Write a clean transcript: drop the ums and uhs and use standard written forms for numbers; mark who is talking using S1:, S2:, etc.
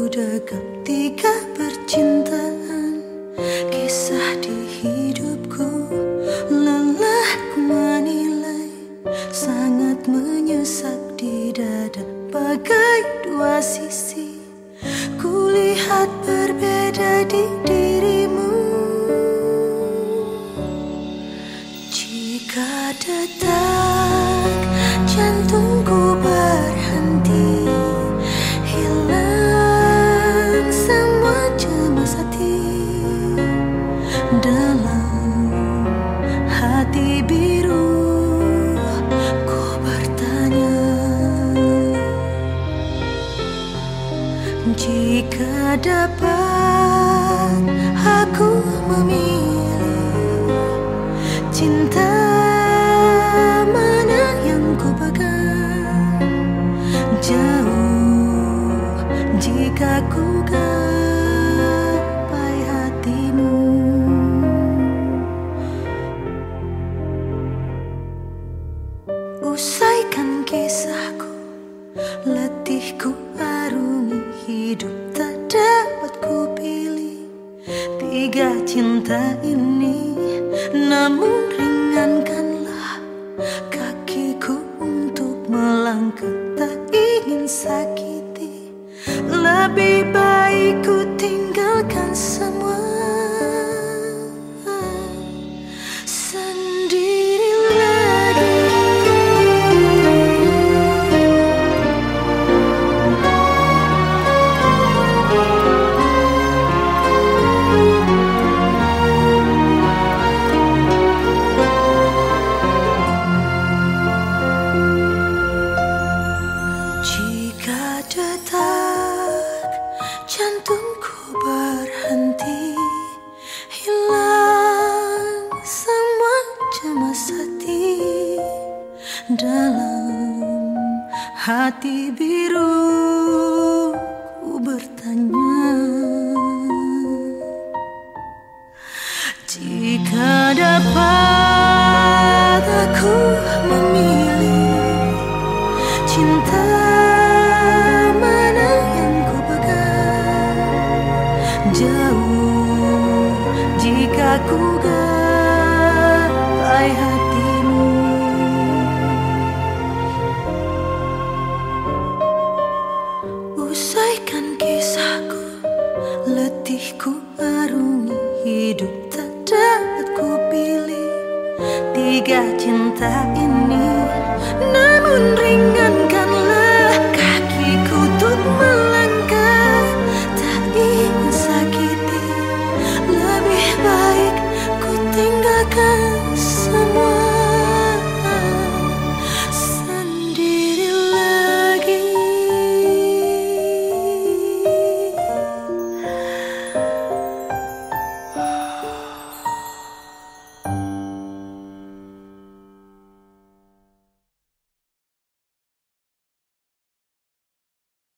S1: dekat tiga percintaan, kisah di hidupku. Lelah ku menilai, sangat menyesak di dada. Bagai dua sisi, kulihat berbeda di dirimu. Jika detak jantungku berhenti, hilang semua cemas hati. Dalam hati biru ku bertanya, jika dapat aku memilih, cinta mana yang ku pegang? Jauh jika ku gapai hatimu. Usaikan kisahku, letihku arungi hidup, tak dapat ku pilih tiga cinta ini. Namun ringankanlah kakiku untuk melangkah, tak ingin sakiti. Lebih baik ku tinggalkan semua sendiri lagi. Jika detak jantungku berhenti, hilang semua cemas hati. Dalam hati biru ku bertanya, jika dapat aku